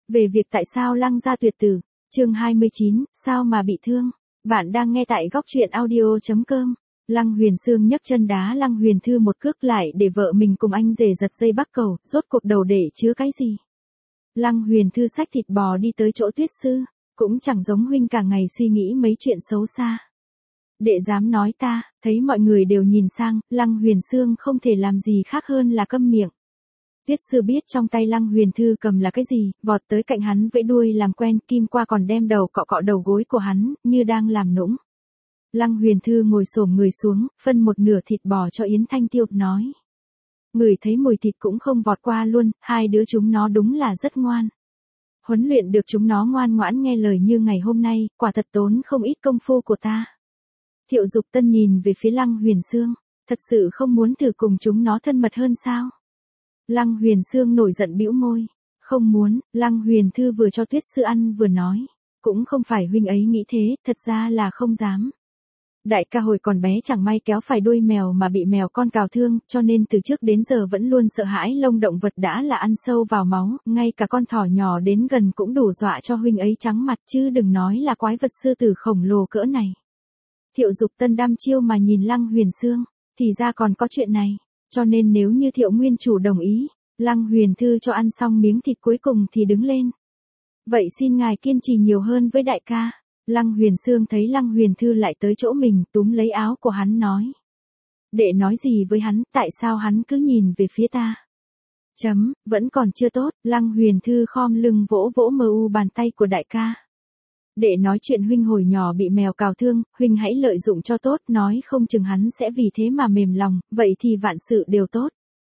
Về việc tại sao Lăng gia tuyệt tử, chương 29, sao mà bị thương. Bạn đang nghe tại góc truyện audio.com. Lăng Huyền Sương nhấc chân đá Lăng Huyền Thư một cước lại để vợ mình cùng anh rể giật dây bắc cầu, rốt cuộc đầu để chứa cái gì. Lăng Huyền Thư xách thịt bò đi tới chỗ Tuyết Sư, cũng chẳng giống huynh cả ngày suy nghĩ mấy chuyện xấu xa. Đệ dám nói ta, thấy mọi người đều nhìn sang, Lăng Huyền Sương không thể làm gì khác hơn là câm miệng. Tuyết Sư biết trong tay Lăng Huyền Thư cầm là cái gì, vọt tới cạnh hắn vẫy đuôi làm quen, kim qua còn đem đầu cọ cọ đầu gối của hắn, như đang làm nũng. Lăng Huyền Thư ngồi xổm người xuống, phân một nửa thịt bò cho Yến Thanh Tiêu, nói. Người thấy mùi thịt cũng không vọt qua luôn, hai đứa chúng nó đúng là rất ngoan. Huấn luyện được chúng nó ngoan ngoãn nghe lời như ngày hôm nay, quả thật tốn không ít công phu của ta. Thiệu Dục Tân nhìn về phía Lăng Huyền Sương, thật sự không muốn thử cùng chúng nó thân mật hơn sao? Lăng Huyền Sương nổi giận bĩu môi, không muốn. Lăng Huyền Thư vừa cho Tuyết Sư ăn vừa nói, cũng không phải huynh ấy nghĩ thế, thật ra là không dám. Đại ca hồi còn bé chẳng may kéo phải đuôi mèo mà bị mèo con cào thương, cho nên từ trước đến giờ vẫn luôn sợ hãi lông động vật đã là ăn sâu vào máu, ngay cả con thỏ nhỏ đến gần cũng đủ dọa cho huynh ấy trắng mặt, chứ đừng nói là quái vật sư tử khổng lồ cỡ này. Thiệu Dục Tân đăm chiêu mà nhìn Lăng Huyền Sương, thì ra còn có chuyện này, cho nên nếu như Thiệu Nguyên chủ đồng ý, Lăng Huyền Thư cho ăn xong miếng thịt cuối cùng thì đứng lên. Vậy xin ngài kiên trì nhiều hơn với đại ca. Lăng Huyền Sương thấy Lăng Huyền Thư lại tới chỗ mình, túm lấy áo của hắn nói. Đệ nói gì với hắn, tại sao hắn cứ nhìn về phía ta? Vẫn còn chưa tốt. Lăng Huyền Thư khom lưng vỗ vỗ mờ u bàn tay của đại ca. Đệ nói chuyện huynh hồi nhỏ bị mèo cào thương, huynh hãy lợi dụng cho tốt, nói không chừng hắn sẽ vì thế mà mềm lòng, vậy thì vạn sự đều tốt.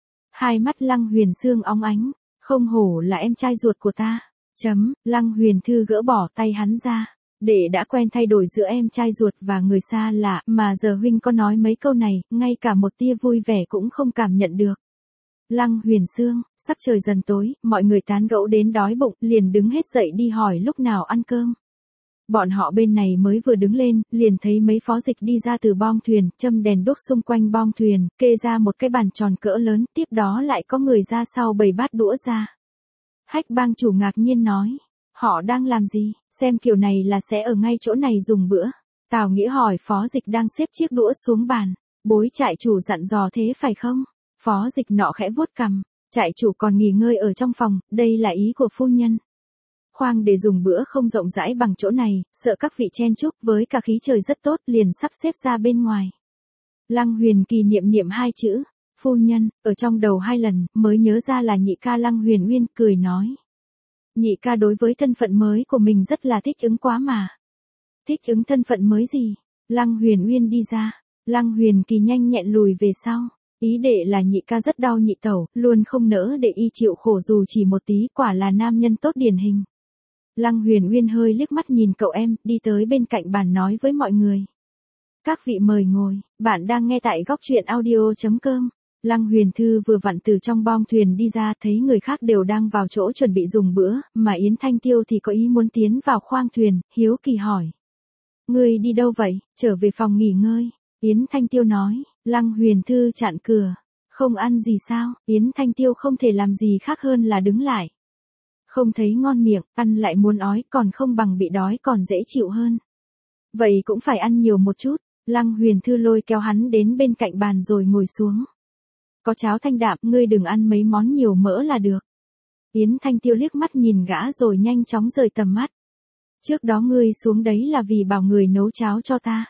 Hai mắt Lăng Huyền Sương óng ánh, không hổ là em trai ruột của ta. Lăng Huyền Thư gỡ bỏ tay hắn ra. Đệ đã quen thay đổi giữa em trai ruột và người xa lạ, mà giờ huynh có nói mấy câu này, ngay cả một tia vui vẻ cũng không cảm nhận được. Lăng Huyền Sương, sắc trời dần tối, mọi người tán gẫu đến đói bụng, liền đứng hết dậy đi hỏi lúc nào ăn cơm. Bọn họ bên này mới vừa đứng lên, liền thấy mấy phó dịch đi ra từ bong thuyền, châm đèn đuốc xung quanh bong thuyền, kê ra một cái bàn tròn cỡ lớn, tiếp đó lại có người ra sau bày bát đũa ra. Hách bang chủ ngạc nhiên nói. Họ đang làm gì, xem kiểu này là sẽ ở ngay chỗ này dùng bữa. Tào Nghĩa hỏi phó dịch đang xếp chiếc đũa xuống bàn. Bối trại chủ dặn dò thế phải không? Phó dịch nọ khẽ vuốt cằm. Trại chủ còn nghỉ ngơi ở trong phòng, đây là ý của phu nhân. Khoang để dùng bữa không rộng rãi bằng chỗ này, sợ các vị chen chúc, với cả khí trời rất tốt liền sắp xếp ra bên ngoài. Lăng Huyền Kỳ niệm hai chữ, phu nhân, ở trong đầu hai lần, mới nhớ ra là nhị ca Lăng Huyền Uyên, cười nói. Nhị ca đối với thân phận mới của mình rất là thích ứng quá mà. Thích ứng thân phận mới gì? Lăng Huyền Uyên đi ra. Lăng Huyền Kỳ nhanh nhẹn lùi về sau. Ý đệ là nhị ca rất đau nhị tẩu, luôn không nỡ để y chịu khổ dù chỉ một tí, quả là nam nhân tốt điển hình. Lăng Huyền Uyên hơi liếc mắt nhìn cậu em, đi tới bên cạnh bàn nói với mọi người. Các vị mời ngồi, bạn đang nghe tại góc truyện audio.com. Lăng Huyền Thư vừa vặn từ trong bong thuyền đi ra, thấy người khác đều đang vào chỗ chuẩn bị dùng bữa, mà Yến Thanh Tiêu thì có ý muốn tiến vào khoang thuyền, hiếu kỳ hỏi. Ngươi đi đâu vậy, trở về phòng nghỉ ngơi. Yến Thanh Tiêu nói. Lăng Huyền Thư chặn cửa. Không ăn gì sao? Yến Thanh Tiêu không thể làm gì khác hơn là đứng lại. Không thấy ngon miệng, ăn lại muốn ói, còn không bằng bị đói còn dễ chịu hơn. Vậy cũng phải ăn nhiều một chút. Lăng Huyền Thư lôi kéo hắn đến bên cạnh bàn rồi ngồi xuống. Có cháo thanh đạm, ngươi đừng ăn mấy món nhiều mỡ là được. Yến Thanh Tiêu liếc mắt nhìn gã rồi nhanh chóng rời tầm mắt. Trước đó ngươi xuống đấy là vì bảo người nấu cháo cho ta.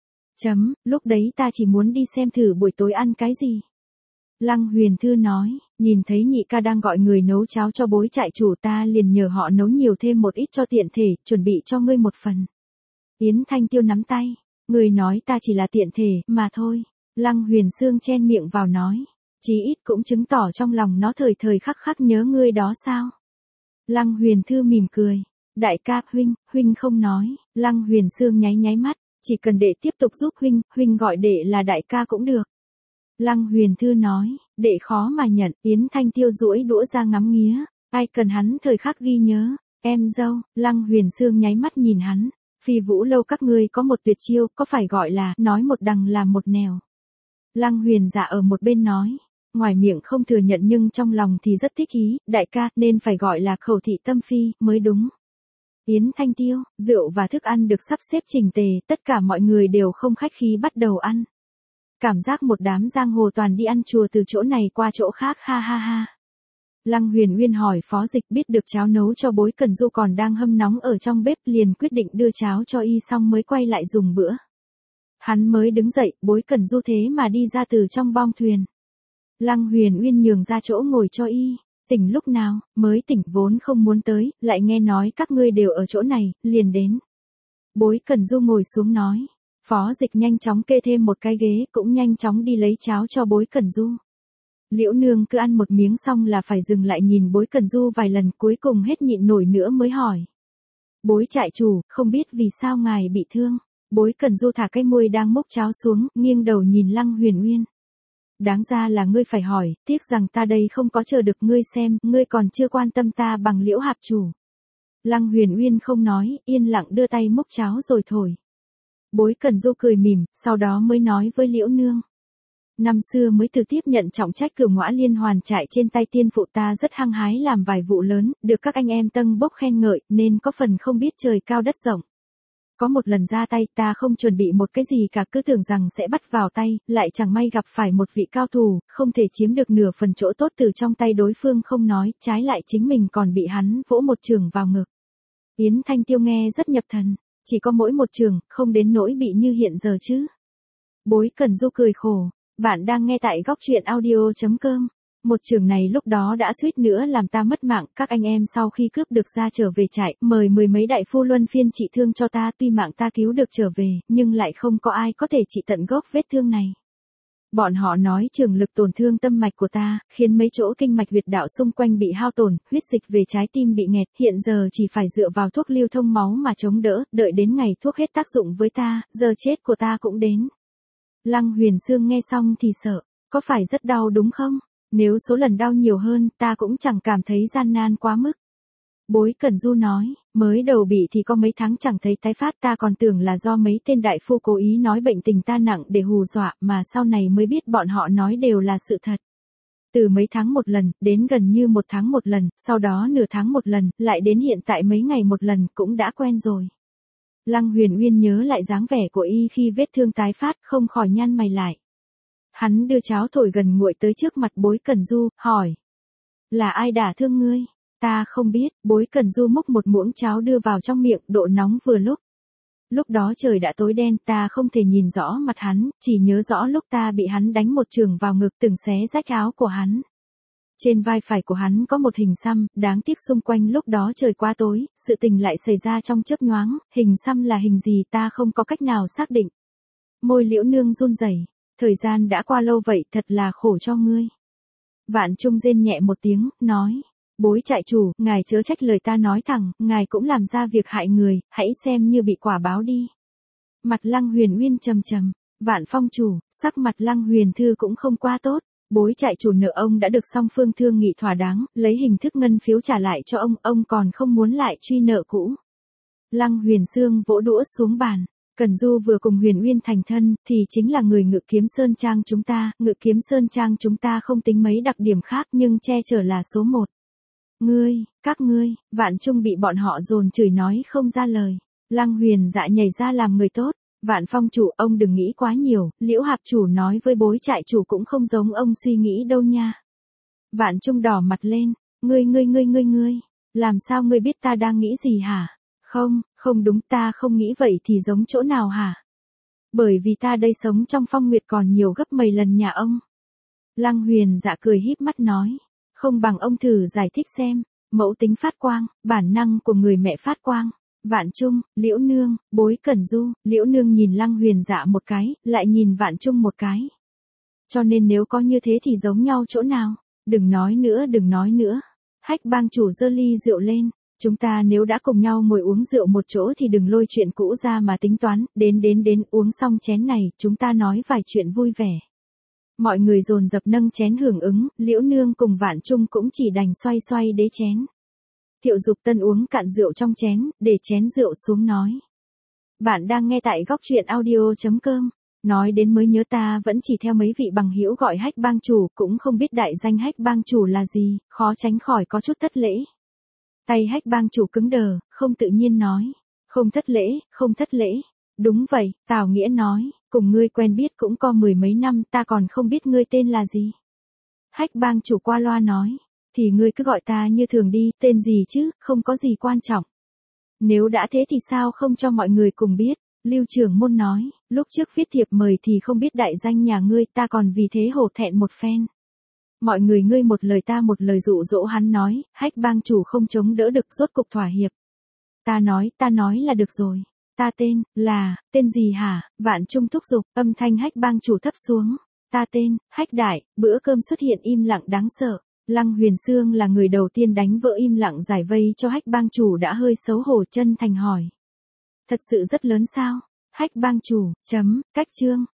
Lúc đấy ta chỉ muốn đi xem thử buổi tối ăn cái gì. Lăng Huyền Thư nói, nhìn thấy nhị ca đang gọi người nấu cháo cho bối trại chủ, ta liền nhờ họ nấu nhiều thêm một ít cho tiện thể, chuẩn bị cho ngươi một phần. Yến Thanh Tiêu nắm tay, ngươi nói ta chỉ là tiện thể, mà thôi. Lăng Huyền Sương chen miệng vào nói. Chí ít cũng chứng tỏ trong lòng nó thời thời khắc khắc nhớ ngươi đó sao. Lăng Huyền Thư mỉm cười. Đại ca, huynh không nói. Lăng Huyền Sương nháy mắt, chỉ cần đệ tiếp tục giúp huynh gọi đệ là đại ca cũng được. Lăng Huyền Thư nói, đệ khó mà nhận. Yến Thanh Tiêu duỗi đũa ra ngắm nghía, ai cần hắn thời khắc ghi nhớ. Em dâu. Lăng Huyền Sương nháy mắt nhìn hắn. Phi Vũ lâu các ngươi có một tuyệt chiêu, có phải gọi là nói một đằng làm một nẻo. Lăng Huyền Dạ ở một bên nói. ngoài miệng không thừa nhận nhưng trong lòng thì rất thích ý, đại ca, nên phải gọi là khẩu thị tâm phi, mới đúng. Yến Thanh Tiêu, rượu và thức ăn được sắp xếp chỉnh tề, tất cả mọi người đều không khách khí bắt đầu ăn. Cảm giác một đám giang hồ toàn đi ăn chùa từ chỗ này qua chỗ khác, ha ha ha. Lăng Huyền Uyên hỏi Phó Dịch biết được cháo nấu cho Bối Cẩn Du còn đang hâm nóng ở trong bếp, liền quyết định đưa cháo cho y xong mới quay lại dùng bữa. Hắn mới đứng dậy, Bối Cẩn Du thế mà đi ra từ trong bong thuyền. Lăng Huyền Uyên nhường ra chỗ ngồi cho y. Tỉnh lúc nào? Mới tỉnh, vốn không muốn tới, lại nghe nói các ngươi đều ở chỗ này, liền đến. Bối Cẩn Du ngồi xuống nói. Phó Dịch nhanh chóng kê thêm một cái ghế, cũng nhanh chóng đi lấy cháo cho Bối Cẩn Du. Liễu Nương cứ ăn một miếng xong là phải dừng lại nhìn Bối Cẩn Du vài lần, cuối cùng hết nhịn nổi nữa mới hỏi. Bối trại chủ, không biết vì sao ngài bị thương. Bối Cẩn Du thả cái môi đang múc cháo xuống, nghiêng đầu nhìn Lăng Huyền Uyên. Đáng ra là ngươi phải hỏi, tiếc rằng ta đây không có chờ được ngươi xem, ngươi còn chưa quan tâm ta bằng Liễu hạp chủ. Lăng Huyền Uyên không nói, yên lặng đưa tay múc cháo rồi thổi. Bối Cẩn Du cười mỉm, sau đó mới nói với Liễu Nương. Năm xưa mới từ tiếp nhận trọng trách Cửu Ngõa Liên Hoàn trại trên tay tiên phụ, ta rất hăng hái làm vài vụ lớn, được các anh em tâng bốc khen ngợi, nên có phần không biết trời cao đất rộng. Có một lần ra tay ta không chuẩn bị một cái gì cả, cứ tưởng rằng sẽ bắt vào tay, lại chẳng may gặp phải một vị cao thủ, không thể chiếm được nửa phần chỗ tốt từ trong tay đối phương không nói, trái lại chính mình còn bị hắn vỗ một chưởng vào ngực. Yến Thanh Tiêu nghe rất nhập thần, chỉ có mỗi một chưởng, không đến nỗi bị như hiện giờ chứ. Bối Cẩn Du cười khổ, bạn đang nghe tại góc truyện audio.com. Một chưởng này lúc đó đã suýt nữa làm ta mất mạng, các anh em sau khi cướp được ra trở về trại, mời mười mấy đại phu luân phiên trị thương cho ta, tuy mạng ta cứu được trở về, nhưng lại không có ai có thể trị tận gốc vết thương này. Bọn họ nói trường lực tổn thương tâm mạch của ta, khiến mấy chỗ kinh mạch huyệt đạo xung quanh bị hao tổn, huyết dịch về trái tim bị nghẹt, hiện giờ chỉ phải dựa vào thuốc lưu thông máu mà chống đỡ, đợi đến ngày thuốc hết tác dụng với ta, giờ chết của ta cũng đến. Lăng Huyền Sương nghe xong thì sợ, có phải rất đau đúng không? Nếu số lần đau nhiều hơn, ta cũng chẳng cảm thấy gian nan quá mức. Bối Cẩn Du nói, mới đầu bị thì có mấy tháng chẳng thấy tái phát, ta còn tưởng là do mấy tên đại phu cố ý nói bệnh tình ta nặng để hù dọa, mà sau này mới biết bọn họ nói đều là sự thật. Từ mấy tháng một lần, đến gần như một tháng một lần, sau đó nửa tháng một lần, lại đến hiện tại mấy ngày một lần, cũng đã quen rồi. Lăng Huyền Uyên nhớ lại dáng vẻ của y khi vết thương tái phát, không khỏi nhăn mày lại. Hắn đưa cháo thổi gần nguội tới trước mặt Bối Cẩn Du, hỏi. Là ai đả thương ngươi? Ta không biết. Bối Cẩn Du múc một muỗng cháo đưa vào trong miệng, độ nóng vừa lúc. Lúc đó trời đã tối đen, ta không thể nhìn rõ mặt hắn, chỉ nhớ rõ lúc ta bị hắn đánh một chưởng vào ngực, từng xé rách áo của hắn. Trên vai phải của hắn có một hình xăm, đáng tiếc xung quanh lúc đó trời quá tối, sự tình lại xảy ra trong chớp nhoáng, hình xăm là hình gì ta không có cách nào xác định. Môi Liễu Nương run rẩy. Thời gian đã qua lâu vậy, thật là khổ cho ngươi. Vạn Trung rên nhẹ một tiếng, nói. Bối trại chủ, ngài chớ trách lời ta nói thẳng, ngài cũng làm ra việc hại người, hãy xem như bị quả báo đi. Mặt Lăng Huyền Uyên trầm trầm. Vạn Phong chủ, sắc mặt Lăng Huyền Thư cũng không qua tốt. Bối trại chủ nợ ông đã được song phương thương nghị thỏa đáng, lấy hình thức ngân phiếu trả lại cho ông còn không muốn lại truy nợ cũ. Lăng Huyền Sương vỗ đũa xuống bàn. Cẩn Du vừa cùng Huyền Uyên thành thân, thì chính là người Ngự Kiếm Sơn Trang chúng ta, Ngự Kiếm Sơn Trang chúng ta không tính mấy đặc điểm khác nhưng che chở là số một. Ngươi, các ngươi, Vạn Trung bị bọn họ dồn chửi nói không ra lời. Lăng Huyền dạ nhảy ra làm người tốt. Vạn Phong chủ, ông đừng nghĩ quá nhiều, Liễu hạp chủ nói với Bối trại chủ cũng không giống ông suy nghĩ đâu nha. Vạn Trung đỏ mặt lên, ngươi, làm sao ngươi biết ta đang nghĩ gì hả? Không đúng, ta không nghĩ vậy thì giống chỗ nào hả? Bởi vì ta đây sống trong phong nguyệt còn nhiều gấp mấy lần nhà ông. Lăng Huyền dạ cười híp mắt nói, không bằng ông thử giải thích xem, mẫu tính phát quang, bản năng của người mẹ phát quang. Vạn Trung, Liễu Nương, Bối Cẩn Du, Liễu Nương nhìn Lăng Huyền dạ một cái, lại nhìn Vạn Trung một cái. Cho nên nếu có như thế thì giống nhau chỗ nào? Đừng nói nữa. Hách Bang chủ giơ ly rượu lên. Chúng ta nếu đã cùng nhau ngồi uống rượu một chỗ thì đừng lôi chuyện cũ ra mà tính toán, đến uống xong chén này, chúng ta nói vài chuyện vui vẻ. Mọi người dồn dập nâng chén hưởng ứng, Liễu Nương cùng Vạn Trung cũng chỉ đành xoay đế chén. Thiệu Dục Tân uống cạn rượu trong chén, để chén rượu xuống nói. Bạn đang nghe tại góc truyện audio.com. Nói đến mới nhớ ta vẫn chỉ theo mấy vị bằng hữu gọi Hách bang chủ, cũng không biết đại danh Hách bang chủ là gì, khó tránh khỏi có chút thất lễ. Tay Hách bang chủ cứng đờ, không tự nhiên nói. Không thất lễ, không thất lễ. Đúng vậy, Tào Nghĩa nói, cùng ngươi quen biết cũng có mười mấy năm, ta còn không biết ngươi tên là gì. Hách bang chủ qua loa nói, thì ngươi cứ gọi ta như thường đi, tên gì chứ, không có gì quan trọng. Nếu đã thế thì sao không cho mọi người cùng biết. Lưu Trưởng Môn nói, lúc trước viết thiệp mời thì không biết đại danh nhà ngươi, ta còn vì thế hổ thẹn một phen. Mọi người ngươi một lời ta một lời dụ dỗ hắn nói, Hách bang chủ không chống đỡ được, rốt cục thỏa hiệp. Ta nói là được rồi. Ta tên gì hả? Vạn Trung thúc giục, âm thanh Hách bang chủ thấp xuống. Ta tên, Hách Đại. Bữa cơm xuất hiện im lặng đáng sợ. Lăng Huyền Xương là người đầu tiên đánh vỡ im lặng giải vây cho Hách bang chủ, đã hơi xấu hổ chân thành hỏi. Thật sự rất lớn sao? Hách bang chủ, cách chương.